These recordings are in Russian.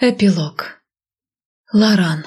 Эпилог. Лоран.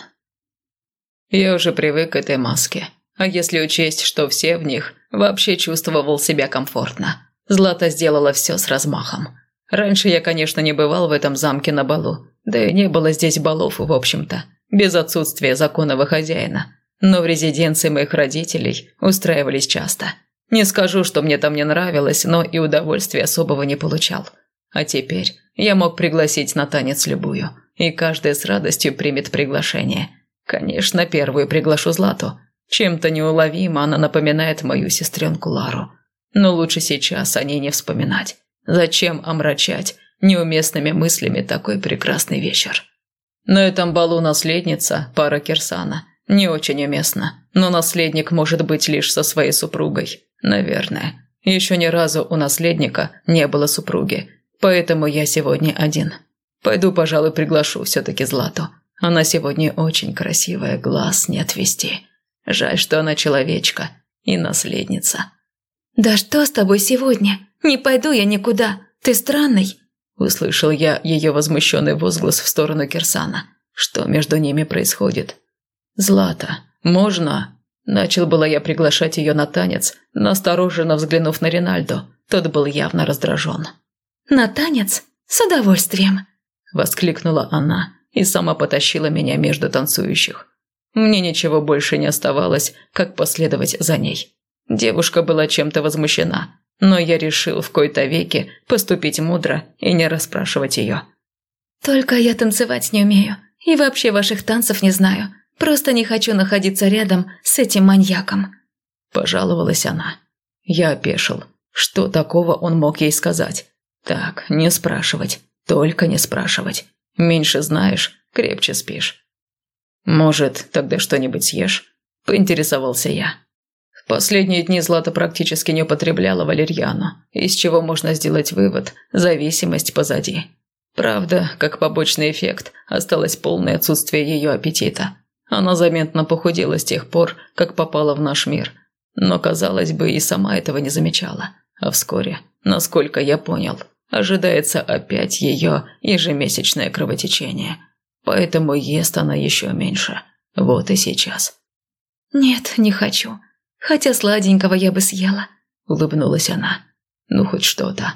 Я уже привык к этой маске. А если учесть, что все в них, вообще чувствовал себя комфортно. Злата сделала все с размахом. Раньше я, конечно, не бывал в этом замке на балу. Да и не было здесь балов, в общем-то. Без отсутствия законного хозяина. Но в резиденции моих родителей устраивались часто. Не скажу, что мне там не нравилось, но и удовольствия особого не получал. А теперь я мог пригласить на танец любую. И каждая с радостью примет приглашение. Конечно, первую приглашу Злату. Чем-то неуловимо она напоминает мою сестренку Лару. Но лучше сейчас о ней не вспоминать. Зачем омрачать неуместными мыслями такой прекрасный вечер? На этом балу наследница, пара Кирсана. Не очень уместно, но наследник может быть лишь со своей супругой. Наверное. Еще ни разу у наследника не было супруги. Поэтому я сегодня один. Пойду, пожалуй, приглашу все-таки Злату. Она сегодня очень красивая, глаз не отвести. Жаль, что она человечка и наследница. «Да что с тобой сегодня? Не пойду я никуда. Ты странный». Услышал я ее возмущенный возглас в сторону Кирсана. Что между ними происходит? «Злата, можно?» Начал было я приглашать ее на танец, настороженно взглянув на Ринальдо. Тот был явно раздражен. «На танец? С удовольствием!» Воскликнула она и сама потащила меня между танцующих. Мне ничего больше не оставалось, как последовать за ней. Девушка была чем-то возмущена, но я решил в кои-то веки поступить мудро и не расспрашивать ее. «Только я танцевать не умею и вообще ваших танцев не знаю. Просто не хочу находиться рядом с этим маньяком», – пожаловалась она. Я опешил. Что такого он мог ей сказать? Так, не спрашивать. Только не спрашивать. Меньше знаешь, крепче спишь. «Может, тогда что-нибудь съешь?» – поинтересовался я. В последние дни Злата практически не употребляла валерьяну, из чего можно сделать вывод – зависимость позади. Правда, как побочный эффект, осталось полное отсутствие ее аппетита. Она заметно похудела с тех пор, как попала в наш мир. Но, казалось бы, и сама этого не замечала. А вскоре, насколько я понял, ожидается опять ее ежемесячное кровотечение. Поэтому ест она еще меньше. Вот и сейчас. «Нет, не хочу. Хотя сладенького я бы съела», – улыбнулась она. Ну, хоть что-то.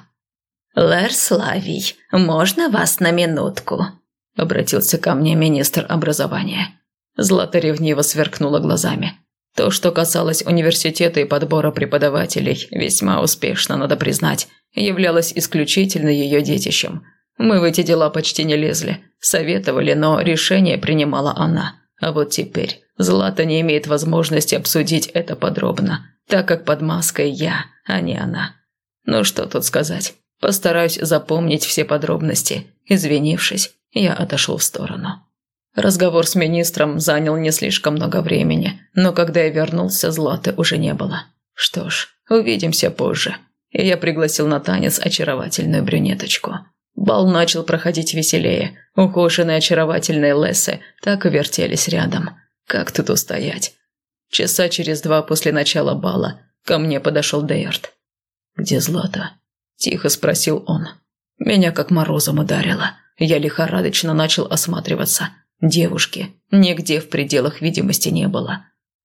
«Лэр Славий, можно вас на минутку?» – обратился ко мне министр образования. Злата ревниво сверкнула глазами. То, что касалось университета и подбора преподавателей, весьма успешно, надо признать, являлось исключительно ее детищем. Мы в эти дела почти не лезли, советовали, но решение принимала она. А вот теперь Злата не имеет возможности обсудить это подробно, так как под маской я, а не она. Ну что тут сказать, постараюсь запомнить все подробности. Извинившись, я отошел в сторону. Разговор с министром занял не слишком много времени, но когда я вернулся, Златы уже не было. Что ж, увидимся позже. И я пригласил на танец очаровательную брюнеточку. Бал начал проходить веселее. Ухоженные очаровательные лесы так и вертелись рядом. Как тут устоять? Часа через 2 после начала бала ко мне подошел Дейард. «Где Злата?» – тихо спросил он. Меня как морозом ударило. Я лихорадочно начал осматриваться. Девушки нигде в пределах видимости не было.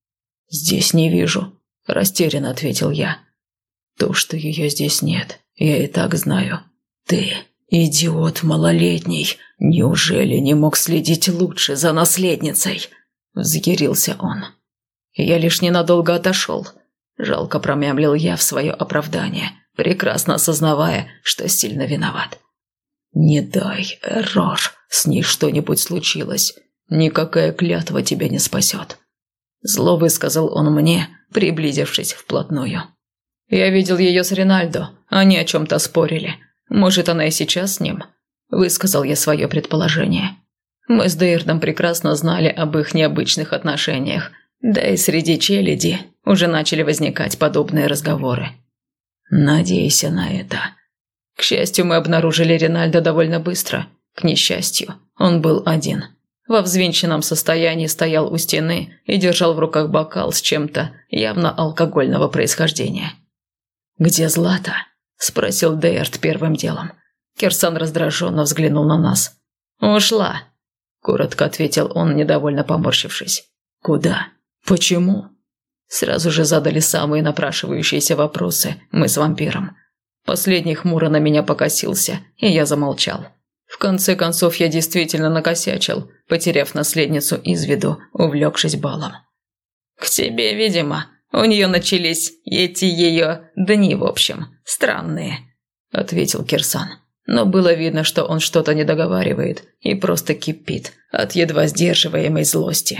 «Здесь не вижу», – растерянно ответил я. «То, что ее здесь нет, я и так знаю. Ты, идиот малолетний, неужели не мог следить лучше за наследницей?» – взъярился он. Я лишь ненадолго отошел. Жалко промямлил я в свое оправдание, прекрасно осознавая, что сильно виноват. «Не дай, Эррор, с ней что-нибудь случилось. Никакая клятва тебя не спасет», – зло высказал он мне, приблизившись вплотную. «Я видел ее с Ринальдо, они о чем-то спорили. Может, она и сейчас с ним?» – высказал я свое предположение. Мы с Дейрдом прекрасно знали об их необычных отношениях, да и среди челяди уже начали возникать подобные разговоры. «Надейся на это». К счастью, мы обнаружили Ринальдо довольно быстро. К несчастью, он был один. Во взвинченном состоянии стоял у стены и держал в руках бокал с чем-то явно алкогольного происхождения. «Где Злата?» – спросил Дейард первым делом. Кирсан раздраженно взглянул на нас. «Ушла», – коротко ответил он, недовольно поморщившись. «Куда? Почему?» Сразу же задали самые напрашивающиеся вопросы мы с вампиром. Последний хмуро на меня покосился, и я замолчал. В конце концов, я действительно накосячил, потеряв наследницу из виду, увлекшись балом. «К тебе, видимо. У нее начались эти ее дни, в общем, странные», – ответил Кирсан. Но было видно, что он что-то не договаривает и просто кипит от едва сдерживаемой злости.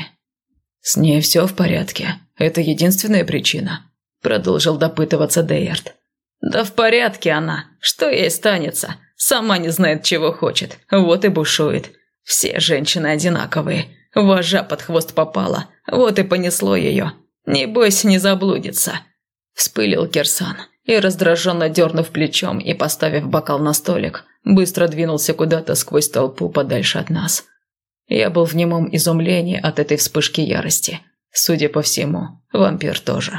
«С ней все в порядке. Это единственная причина», – продолжил допытываться Дейард. «Да в порядке она. Что ей станется? Сама не знает, чего хочет. Вот и бушует. Все женщины одинаковые. Вожа под хвост попала. Вот и понесло ее. Небось, не заблудится», – вспылил Кирсан и, раздраженно дернув плечом и поставив бокал на столик, быстро двинулся куда-то сквозь толпу подальше от нас. Я был в немом изумлении от этой вспышки ярости. Судя по всему, вампир тоже.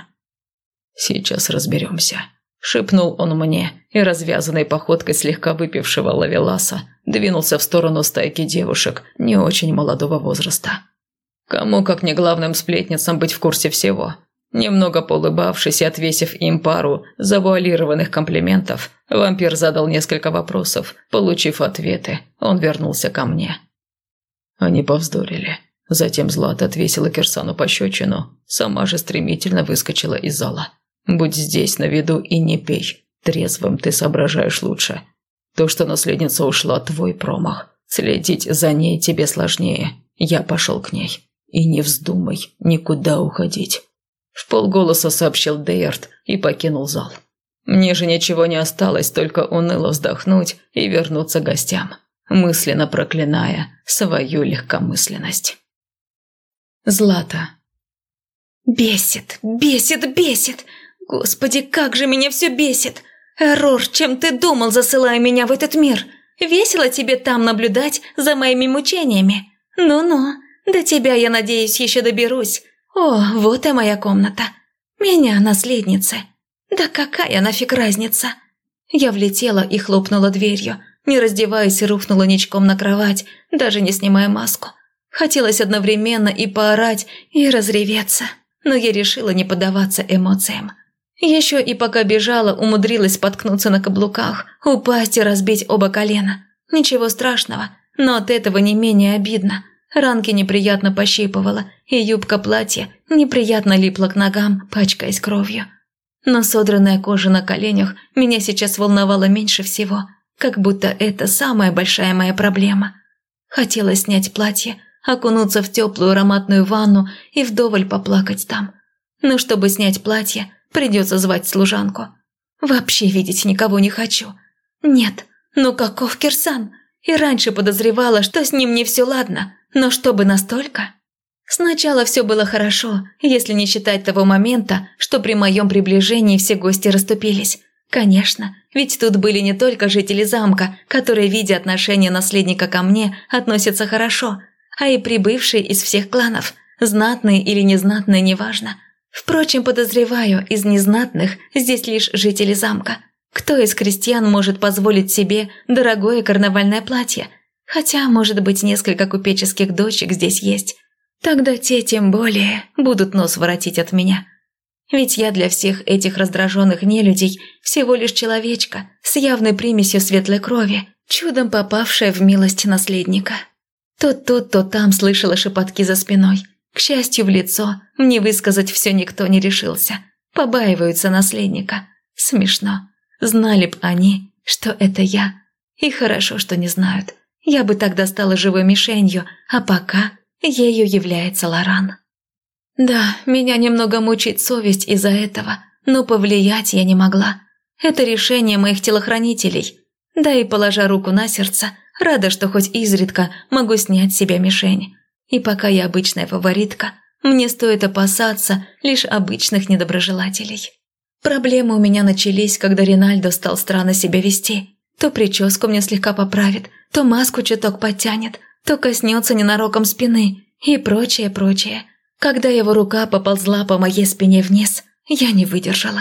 «Сейчас разберемся», – шепнул он мне и, развязанной походкой слегка выпившего ловеласа, двинулся в сторону стайки девушек не очень молодого возраста. Кому, как не главным сплетницам, быть в курсе всего. Немного поулыбавшись и отвесив им пару завуалированных комплиментов, вампир задал несколько вопросов. Получив ответы, он вернулся ко мне. Они повздорили. Затем Злата отвесила Кирсану пощечину, сама же стремительно выскочила из зала. «Будь здесь на виду и не пей. Трезвым ты соображаешь лучше. То, что наследница ушла, твой промах. Следить за ней тебе сложнее. Я пошел к ней. И не вздумай никуда уходить», – вполголоса сообщил Дейард и покинул зал. Мне же ничего не осталось, только уныло вздохнуть и вернуться к гостям, мысленно проклиная свою легкомысленность. Злата. «Бесит, бесит, бесит! Господи, как же меня все бесит! Эррор, чем ты думал, засылая меня в этот мир? Весело тебе там наблюдать за моими мучениями? Ну-ну, до тебя, я надеюсь, еще доберусь. О, вот и моя комната. Меня наследницы. Да какая нафиг разница?» Я влетела и хлопнула дверью, не раздеваясь, рухнула ничком на кровать, даже не снимая маску. Хотелось одновременно и поорать, и разреветься, но я решила не поддаваться эмоциям. Еще и пока бежала, умудрилась споткнуться на каблуках, упасть и разбить оба колена. Ничего страшного, но от этого не менее обидно. Ранки неприятно пощипывала, и юбка платья неприятно липла к ногам, пачкаясь кровью. Но содранная кожа на коленях меня сейчас волновала меньше всего, как будто это самая большая моя проблема. Хотелось снять платье, окунуться в теплую ароматную ванну и вдоволь поплакать там. Но чтобы снять платье, придется звать служанку. Вообще видеть никого не хочу. Нет, ну каков Кирсан? И раньше подозревала, что с ним не все ладно, но чтобы настолько? Сначала все было хорошо, если не считать того момента, что при моем приближении все гости расступились. Конечно, ведь тут были не только жители замка, которые, видя отношение наследника ко мне, относятся хорошо, а и прибывшие из всех кланов, знатные или незнатные, неважно. Впрочем, подозреваю, из незнатных здесь лишь жители замка. Кто из крестьян может позволить себе дорогое карнавальное платье? Хотя, может быть, несколько купеческих дочек здесь есть. Тогда те, тем более, будут нос воротить от меня. Ведь я для всех этих раздраженных нелюдей всего лишь человечка с явной примесью светлой крови, чудом попавшая в милость наследника. То тут, то там слышала шепотки за спиной. К счастью, в лицо мне высказать все никто не решился. Побаиваются наследника. Смешно. Знали б они, что это я. И хорошо, что не знают. Я бы тогда стала живой мишенью, а пока ею является Лоран. Да, меня немного мучает совесть из-за этого, но повлиять я не могла. Это решение моих телохранителей. Да и, положа руку на сердце, рада, что хоть изредка могу снять с себя мишень. И пока я обычная фаворитка, мне стоит опасаться лишь обычных недоброжелателей. Проблемы у меня начались, когда Ринальдо стал странно себя вести. То прическу мне слегка поправит, то маску чуток подтянет, то коснется ненароком спины и прочее, прочее. Когда его рука поползла по моей спине вниз, я не выдержала.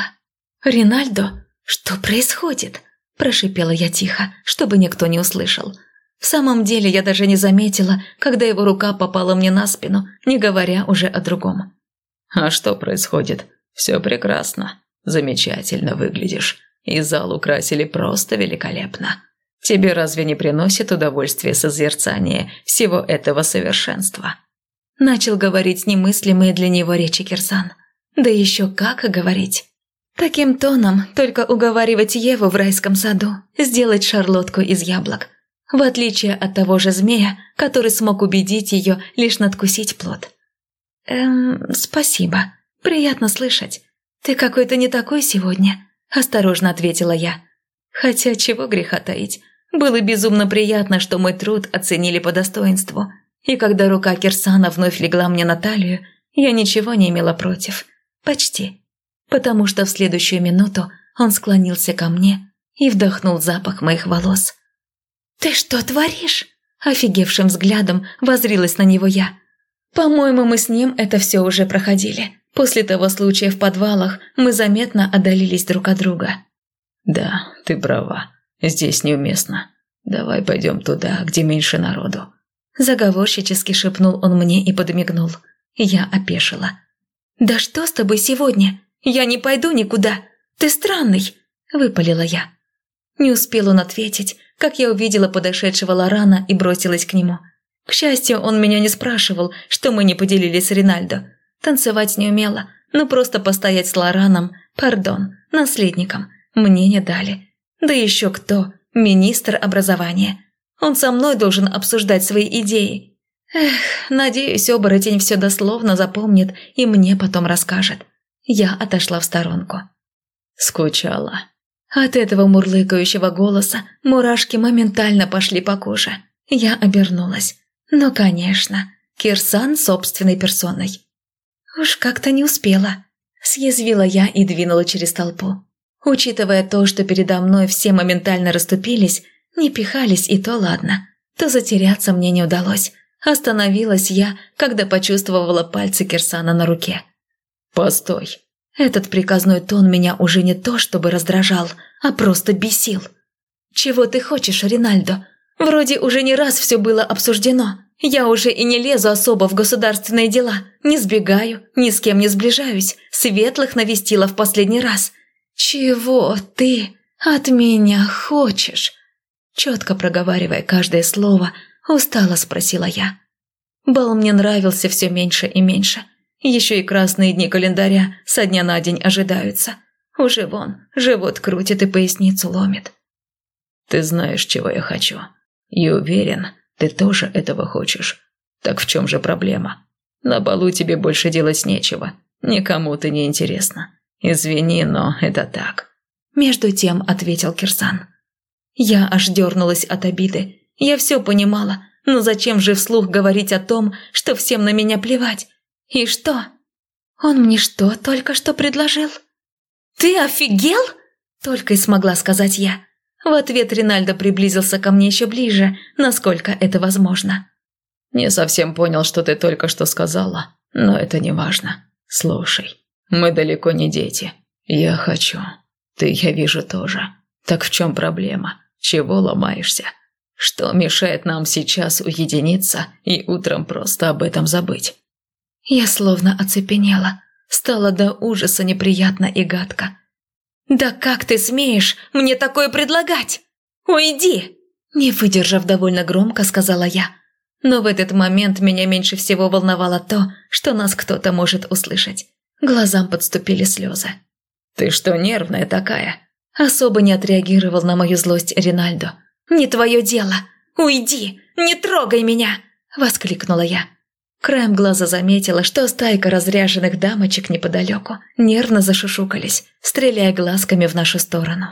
«Ринальдо, что происходит?» – прошипела я тихо, чтобы никто не услышал. В самом деле я даже не заметила, когда его рука попала мне на спину, не говоря уже о другом. «А что происходит? Все прекрасно. Замечательно выглядишь. И зал украсили просто великолепно. Тебе разве не приносит удовольствия созерцание всего этого совершенства?» Начал говорить немыслимые для него речи Кирсан. Да еще как говорить. Таким тоном только уговаривать Еву в райском саду сделать шарлотку из яблок. В отличие от того же змея, который смог убедить ее лишь надкусить плод. Спасибо. Приятно слышать. Ты какой-то не такой сегодня», – осторожно ответила я. Хотя чего греха таить. Было безумно приятно, что мой труд оценили по достоинству. И когда рука Кирсана вновь легла мне на талию, я ничего не имела против. Почти. Потому что в следующую минуту он склонился ко мне и вдохнул запах моих волос. «Ты что творишь?» – офигевшим взглядом воззрилась на него я. По-моему, мы с ним это все уже проходили. После того случая в подвалах мы заметно отдалились друг от друга. «Да, ты права. Здесь неуместно. Давай пойдем туда, где меньше народу». Заговорщически шепнул он мне и подмигнул. Я опешила. «Да что с тобой сегодня? Я не пойду никуда. Ты странный!» – выпалила я. Не успел он ответить, как я увидела подошедшего Лорана и бросилась к нему. К счастью, он меня не спрашивал, что мы не поделились с Ринальдо. Танцевать не умела, но просто постоять с Лораном, наследником, мне не дали. Да еще кто? Министр образования. Он со мной должен обсуждать свои идеи. Надеюсь, оборотень все дословно запомнит и мне потом расскажет. Я отошла в сторонку. «Скучала». От этого мурлыкающего голоса мурашки моментально пошли по коже. Я обернулась. Ну, конечно, Кирсан собственной персоной. Уж как-то не успела. Съязвила я и двинула через толпу. Учитывая то, что передо мной все моментально расступились, не пихались и то ладно, то затеряться мне не удалось. Остановилась я, когда почувствовала пальцы Кирсана на руке. «Постой». Этот приказной тон меня уже не то чтобы раздражал, а просто бесил. «Чего ты хочешь, Ринальдо? Вроде уже не раз все было обсуждено. Я уже и не лезу особо в государственные дела, не сбегаю, ни с кем не сближаюсь, светлых навестила в последний раз. Чего ты от меня хочешь?» Четко проговаривая каждое слово, устало спросила я. Бал мне нравился все меньше и меньше. Еще и красные дни календаря со дня на день ожидаются. Уже вон, живот крутит и поясницу ломит. «Ты знаешь, чего я хочу. И уверен, ты тоже этого хочешь. Так в чем же проблема? На балу тебе больше делать нечего. Никому ты не интересна. Извини, но это так». Между тем ответил Кирсан. Я аж дернулась от обиды. Я все понимала, но зачем же вслух говорить о том, что всем на меня плевать? И что? Он мне что только что предложил? «Ты офигел?» – только и смогла сказать я. В ответ Ринальдо приблизился ко мне еще ближе, насколько это возможно. «Не совсем понял, что ты только что сказала, но это не важно. Слушай, мы далеко не дети. Я хочу. Ты, я вижу, тоже. Так в чем проблема? Чего ломаешься? Что мешает нам сейчас уединиться и утром просто об этом забыть?» Я словно оцепенела. Стало до ужаса неприятно и гадко. «Да как ты смеешь мне такое предлагать? Уйди!» Не выдержав довольно громко, сказала я. Но в этот момент меня меньше всего волновало то, что нас кто-то может услышать. Глазам подступили слезы. «Ты что, нервная такая?» Особо не отреагировал на мою злость Ринальдо. «Не твое дело! Уйди! Не трогай меня!» – воскликнула я. Краем глаза заметила, что стайка разряженных дамочек неподалеку нервно зашушукались, стреляя глазками в нашу сторону.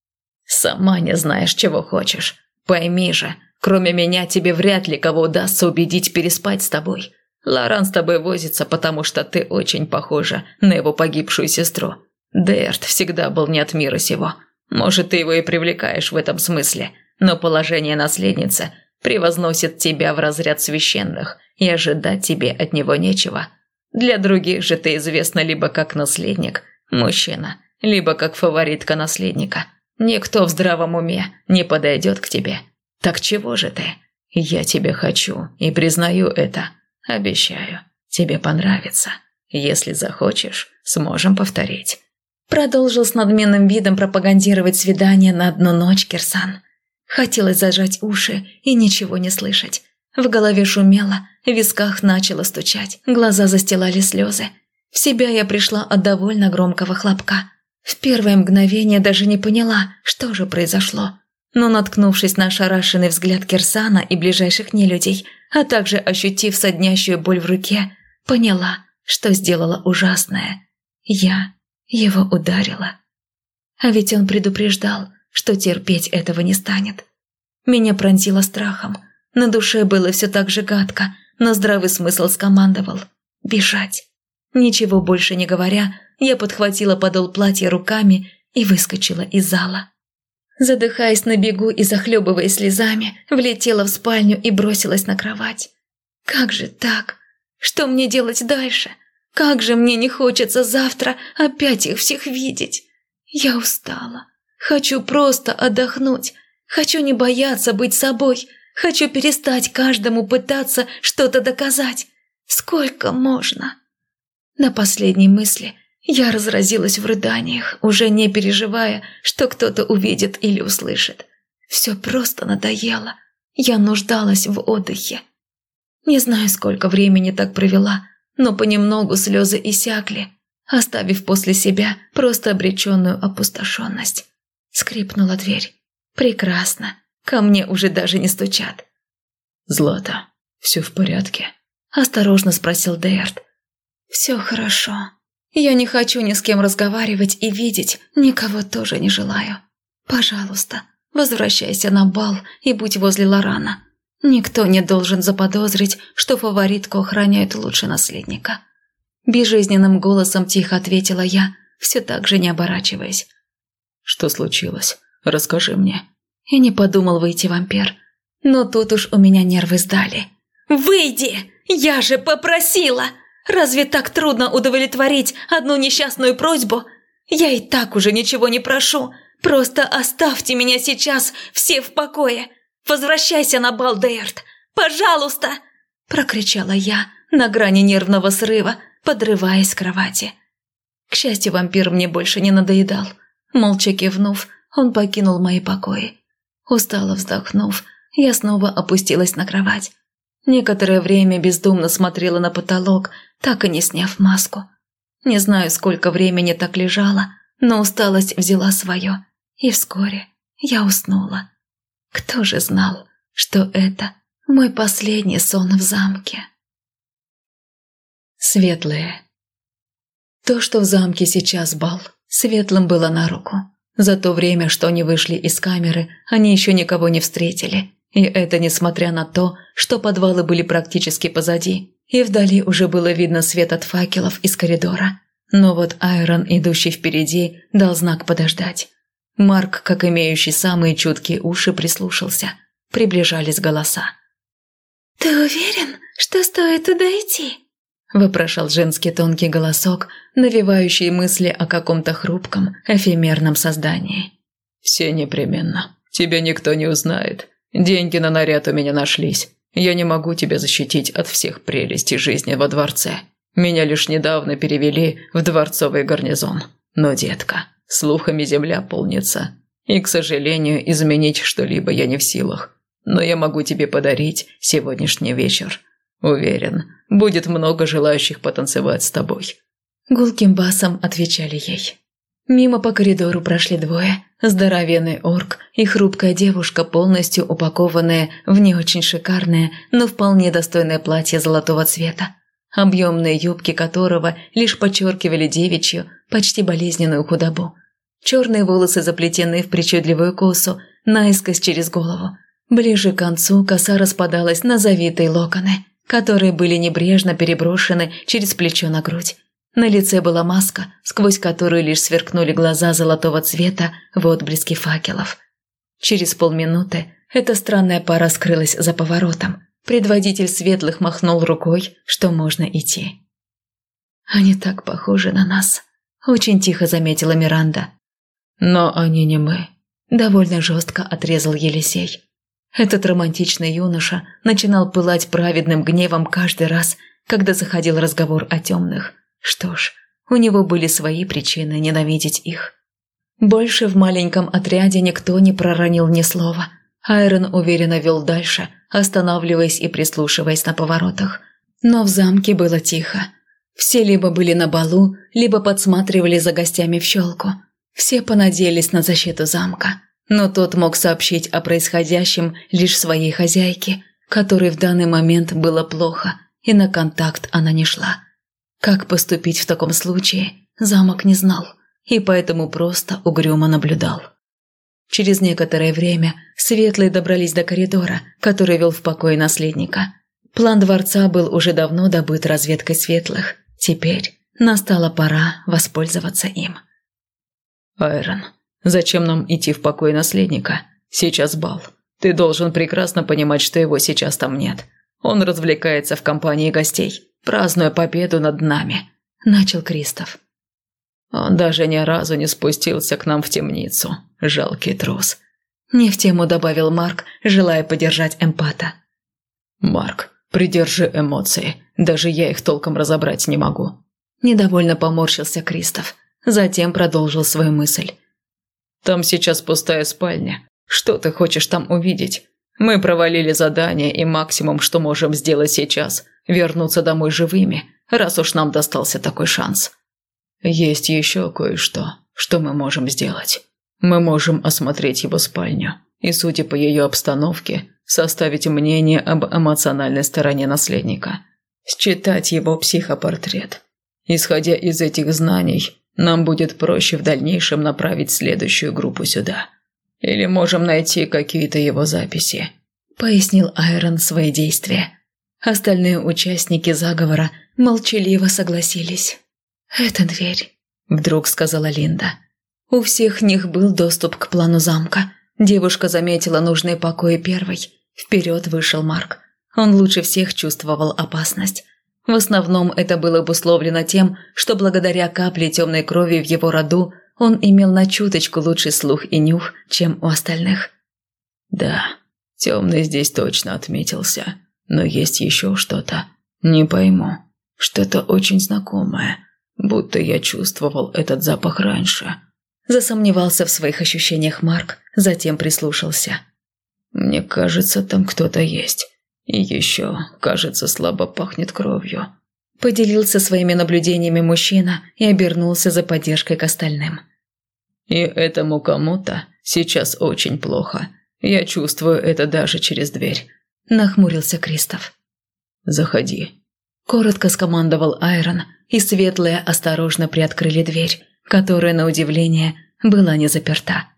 «Сама не знаешь, чего хочешь. Пойми же, кроме меня тебе вряд ли кого удастся убедить переспать с тобой. Лоран с тобой возится, потому что ты очень похожа на его погибшую сестру. Дэрт всегда был не от мира сего. Может, ты его и привлекаешь в этом смысле, но положение наследницы превозносит тебя в разряд священных, и ожидать тебе от него нечего. Для других же ты известна либо как наследник, мужчина, либо как фаворитка наследника. Никто в здравом уме не подойдет к тебе. Так чего же ты? Я тебя хочу и признаю это. Обещаю, тебе понравится. Если захочешь, сможем повторить». Продолжил с надменным видом пропагандировать свидание на одну ночь Кирсан. Хотелось зажать уши и ничего не слышать. В голове шумело, в висках начало стучать, глаза застилали слезы. В себя я пришла от довольно громкого хлопка. В первое мгновение даже не поняла, что же произошло. Но, наткнувшись на ошарашенный взгляд Кирсана и ближайших нелюдей, а также ощутив соднящую боль в руке, поняла, что сделала ужасное. Я его ударила. А ведь он предупреждал, что терпеть этого не станет. Меня пронзило страхом. На душе было все так же гадко, но здравый смысл скомандовал – бежать. Ничего больше не говоря, я подхватила подол платья руками и выскочила из зала. Задыхаясь на бегу и захлебываясь слезами, влетела в спальню и бросилась на кровать. Как же так? Что мне делать дальше? Как же мне не хочется завтра опять их всех видеть. Я устала. Хочу просто отдохнуть. Хочу не бояться быть собой. Хочу перестать каждому пытаться что-то доказать. Сколько можно? На последней мысли я разразилась в рыданиях, уже не переживая, что кто-то увидит или услышит. Все просто надоело. Я нуждалась в отдыхе. Не знаю, сколько времени так провела, но понемногу слезы иссякли, оставив после себя просто обреченную опустошенность. Скрипнула дверь. Прекрасно. Ко мне уже даже не стучат. «Злата, все в порядке?» – осторожно спросил Дейард. «Все хорошо. Я не хочу ни с кем разговаривать и видеть, никого тоже не желаю. Пожалуйста, возвращайся на бал и будь возле Лорана. Никто не должен заподозрить, что фаворитку охраняет лучше наследника». Безжизненным голосом тихо ответила я, все так же не оборачиваясь. «Что случилось? Расскажи мне». И не подумал выйти вампир. Но тут уж у меня нервы сдали. «Выйди! Я же попросила! Разве так трудно удовлетворить одну несчастную просьбу? Я и так уже ничего не прошу. Просто оставьте меня сейчас все в покое. Возвращайся на бал, Дейард! Пожалуйста!» Прокричала я на грани нервного срыва, подрываясь с кровати. К счастью, вампир мне больше не надоедал. Молча кивнув, он покинул мои покои. Устало вздохнув, я снова опустилась на кровать. Некоторое время бездумно смотрела на потолок, так и не сняв маску. Не знаю, сколько времени так лежала, но усталость взяла свое, и вскоре я уснула. Кто же знал, что это мой последний сон в замке? Светлые. То, что в замке сейчас бал, светлым было на руку. За то время, что они вышли из камеры, они еще никого не встретили. И это несмотря на то, что подвалы были практически позади, и вдали уже было видно свет от факелов из коридора. Но вот Айрон, идущий впереди, дал знак подождать. Марк, как имеющий самые чуткие уши, прислушался. Приближались голоса. «Ты уверен, что стоит туда идти?» – вопрошал женский тонкий голосок, навевающий мысли о каком-то хрупком, эфемерном создании. «Все непременно. Тебя никто не узнает. Деньги на наряд у меня нашлись. Я не могу тебя защитить от всех прелестей жизни во дворце. Меня лишь недавно перевели в дворцовый гарнизон. Но, детка, слухами земля полнится. И, к сожалению, изменить что-либо я не в силах. Но я могу тебе подарить сегодняшний вечер. Уверен, будет много желающих потанцевать с тобой». Гулким басом отвечали ей. Мимо по коридору прошли двое. Здоровенный орк и хрупкая девушка, полностью упакованная в не очень шикарное, но вполне достойное платье золотого цвета, объемные юбки которого лишь подчеркивали девичью, почти болезненную худобу. Черные волосы заплетены в причудливую косу, наискось через голову. Ближе к концу коса распадалась на завитые локоны, которые были небрежно переброшены через плечо на грудь. На лице была маска, сквозь которую лишь сверкнули глаза золотого цвета в отблеске факелов. Через полминуты эта странная пара скрылась за поворотом. Предводитель светлых махнул рукой, что можно идти. «Они так похожи на нас», – очень тихо заметила Миранда. «Но они не мы», – довольно жестко отрезал Елисей. Этот романтичный юноша начинал пылать праведным гневом каждый раз, когда заходил разговор о темных. Что ж, у него были свои причины ненавидеть их. Больше в маленьком отряде никто не проронил ни слова. Айрон уверенно вел дальше, останавливаясь и прислушиваясь на поворотах. Но в замке было тихо. Все либо были на балу, либо подсматривали за гостями в щелку. Все понадеялись на защиту замка. Но тот мог сообщить о происходящем лишь своей хозяйке, которой в данный момент было плохо, и на контакт она не шла. Как поступить в таком случае, замок не знал, и поэтому просто угрюмо наблюдал. Через некоторое время светлые добрались до коридора, который вел в покое наследника. План дворца был уже давно добыт разведкой светлых. Теперь настала пора воспользоваться им. «Айрон, зачем нам идти в покой наследника? Сейчас бал. Ты должен прекрасно понимать, что его сейчас там нет. Он развлекается в компании гостей, празднуя победу над нами», – начал Кристоф. «Он даже ни разу не спустился к нам в темницу. Жалкий трус», – не в тему добавил Марк, желая поддержать эмпата. «Марк, придержи эмоции. Даже я их толком разобрать не могу». Недовольно поморщился Кристоф. Затем продолжил свою мысль. «Там сейчас пустая спальня. Что ты хочешь там увидеть? Мы провалили задание, и максимум, что можем сделать сейчас – вернуться домой живыми, раз уж нам достался такой шанс. Есть еще кое-что, что мы можем сделать. Мы можем осмотреть его спальню и, судя по ее обстановке, составить мнение об эмоциональной стороне наследника, считать его психопортрет. Исходя из этих знаний, нам будет проще в дальнейшем направить следующую группу сюда. Или можем найти какие-то его записи», – пояснил Айрон свои действия. Остальные участники заговора молчаливо согласились. «Это дверь», – вдруг сказала Линда. У всех них был доступ к плану замка. Девушка заметила нужные покои первой. Вперед вышел Марк. Он лучше всех чувствовал опасность. В основном это было обусловлено тем, что благодаря капле темной крови в его роду он имел на чуточку лучший слух и нюх, чем у остальных. «Да, темный здесь точно отметился, но есть еще что-то. Не пойму, что-то очень знакомое, будто я чувствовал этот запах раньше». Засомневался в своих ощущениях Марк, затем прислушался. «Мне кажется, там кто-то есть. И еще, кажется, слабо пахнет кровью». Поделился своими наблюдениями мужчина и обернулся за поддержкой к остальным. «И этому кому-то сейчас очень плохо. Я чувствую это даже через дверь», – нахмурился Кристоф. «Заходи», – коротко скомандовал Айрон, и светлые осторожно приоткрыли дверь, которая, на удивление, была не заперта.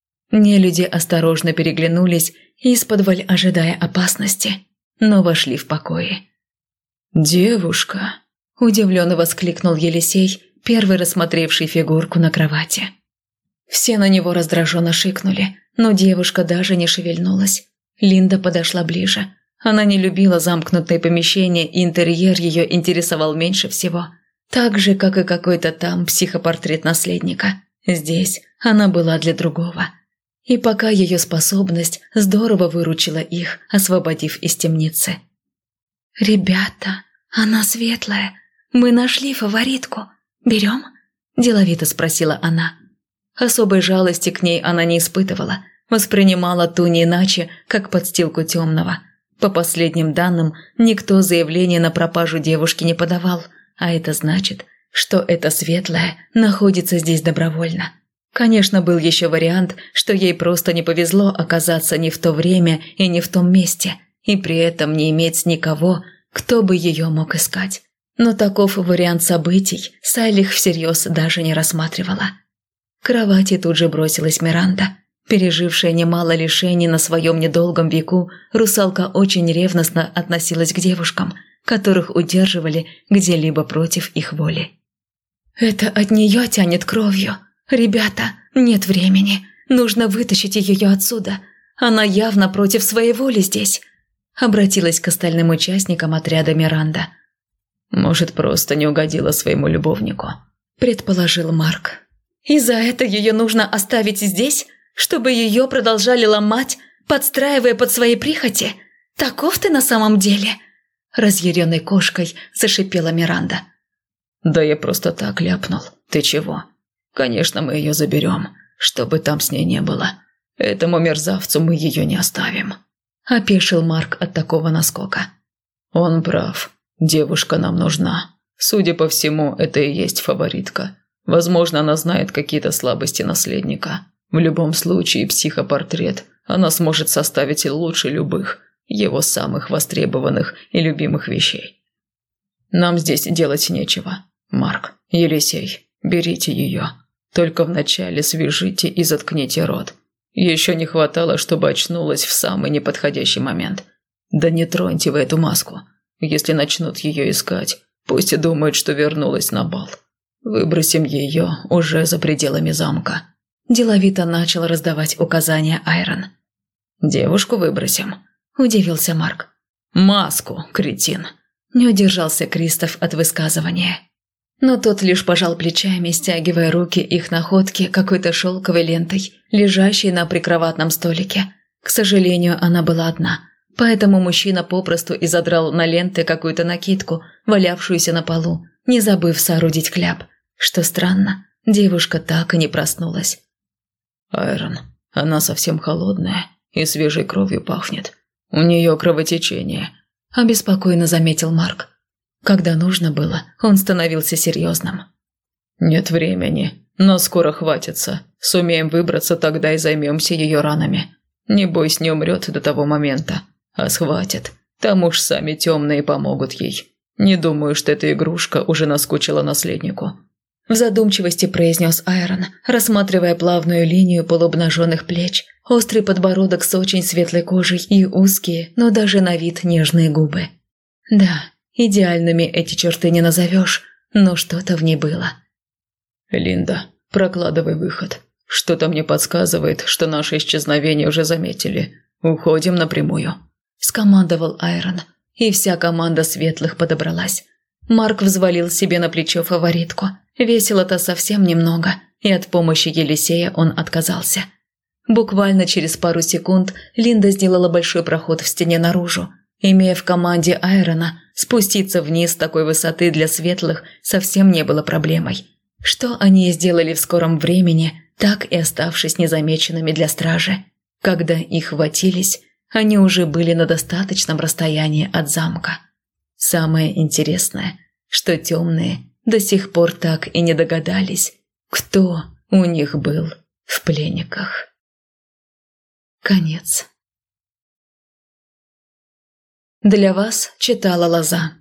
Нелюди осторожно переглянулись, исподволь ожидая опасности, но вошли в покои. «Девушка!» – удивленно воскликнул Елисей, первый рассмотревший фигурку на кровати. Все на него раздраженно шикнули, но девушка даже не шевельнулась. Линда подошла ближе. Она не любила замкнутые помещения, и интерьер ее интересовал меньше всего. Так же, как и какой-то там психопортрет наследника. Здесь она была для другого. И пока ее способность здорово выручила их, освободив из темницы. «Ребята, она светлая. Мы нашли фаворитку. Берем?» – деловито спросила она. Особой жалости к ней она не испытывала, воспринимала ту не иначе, как подстилку темного. По последним данным, никто заявление на пропажу девушки не подавал, а это значит, что эта светлая находится здесь добровольно. Конечно, был еще вариант, что ей просто не повезло оказаться не в то время и не в том месте, и при этом не иметь никого, кто бы ее мог искать. Но таков вариант событий Сайлих всерьез даже не рассматривала. К кровати тут же бросилась Миранда. Пережившая немало лишений на своем недолгом веку, русалка очень ревностно относилась к девушкам, которых удерживали где-либо против их воли. «Это от нее тянет кровью. Ребята, нет времени. Нужно вытащить ее отсюда. Она явно против своей воли здесь», – обратилась к остальным участникам отряда Миранда. «Может, просто не угодила своему любовнику», – предположил Марк. «И за это ее нужно оставить здесь, чтобы ее продолжали ломать, подстраивая под свои прихоти? Таков ты на самом деле?» Разъяренной кошкой зашипела Миранда. «Да я просто так ляпнул. Ты чего? Конечно, мы ее заберем, что бы там с ней не было. Этому мерзавцу мы ее не оставим», – опешил Марк от такого наскока. «Он прав. Девушка нам нужна. Судя по всему, это и есть фаворитка. Возможно, она знает какие-то слабости наследника. В любом случае, психопортрет она сможет составить лучше любых его самых востребованных и любимых вещей. Нам здесь делать нечего. Марк, Елисей, берите ее. Только вначале свяжите и заткните рот. Еще не хватало, чтобы очнулась в самый неподходящий момент. Да не троньте вы эту маску. Если начнут ее искать, пусть и думают, что вернулась на бал. Выбросим ее уже за пределами замка». Деловито начал раздавать указания Айрон. «Девушку выбросим?» – удивился Марк. «Маску, кретин!» – не удержался Кристоф от высказывания. Но тот лишь пожал плечами, стягивая руки их находки какой-то шелковой лентой, лежащей на прикроватном столике. К сожалению, она была одна, поэтому мужчина попросту изодрал на ленты какую-то накидку, валявшуюся на полу, не забыв соорудить кляп. Что странно, девушка так и не проснулась. «Айрон, она совсем холодная и свежей кровью пахнет. У нее кровотечение», – обеспокоенно заметил Марк. Когда нужно было, он становился серьезным. «Нет времени, но скоро хватится. Сумеем выбраться, тогда и займемся ее ранами. Небось, не умрет до того момента. А схватит, там уж сами темные помогут ей. Не думаю, что эта игрушка уже наскучила наследнику». В задумчивости произнес Айрон, рассматривая плавную линию полуобнаженных плеч, острый подбородок с очень светлой кожей и узкие, но даже на вид нежные губы. Да, идеальными эти черты не назовешь, но что-то в ней было. «Линда, прокладывай выход. Что-то мне подсказывает, что наше исчезновение уже заметили. Уходим напрямую», – скомандовал Айрон, и вся команда светлых подобралась. Марк взвалил себе на плечо фаворитку. Весило-то совсем немного, и от помощи Елисея он отказался. Буквально через пару секунд Линда сделала большой проход в стене наружу. Имея в команде Айрона, спуститься вниз с такой высоты для светлых совсем не было проблемой. Что они и сделали в скором времени, так и оставшись незамеченными для стражи. Когда их хватились, они уже были на достаточном расстоянии от замка. Самое интересное, что темные до сих пор так и не догадались, кто у них был в пленниках. Конец. Для вас читала Лоза.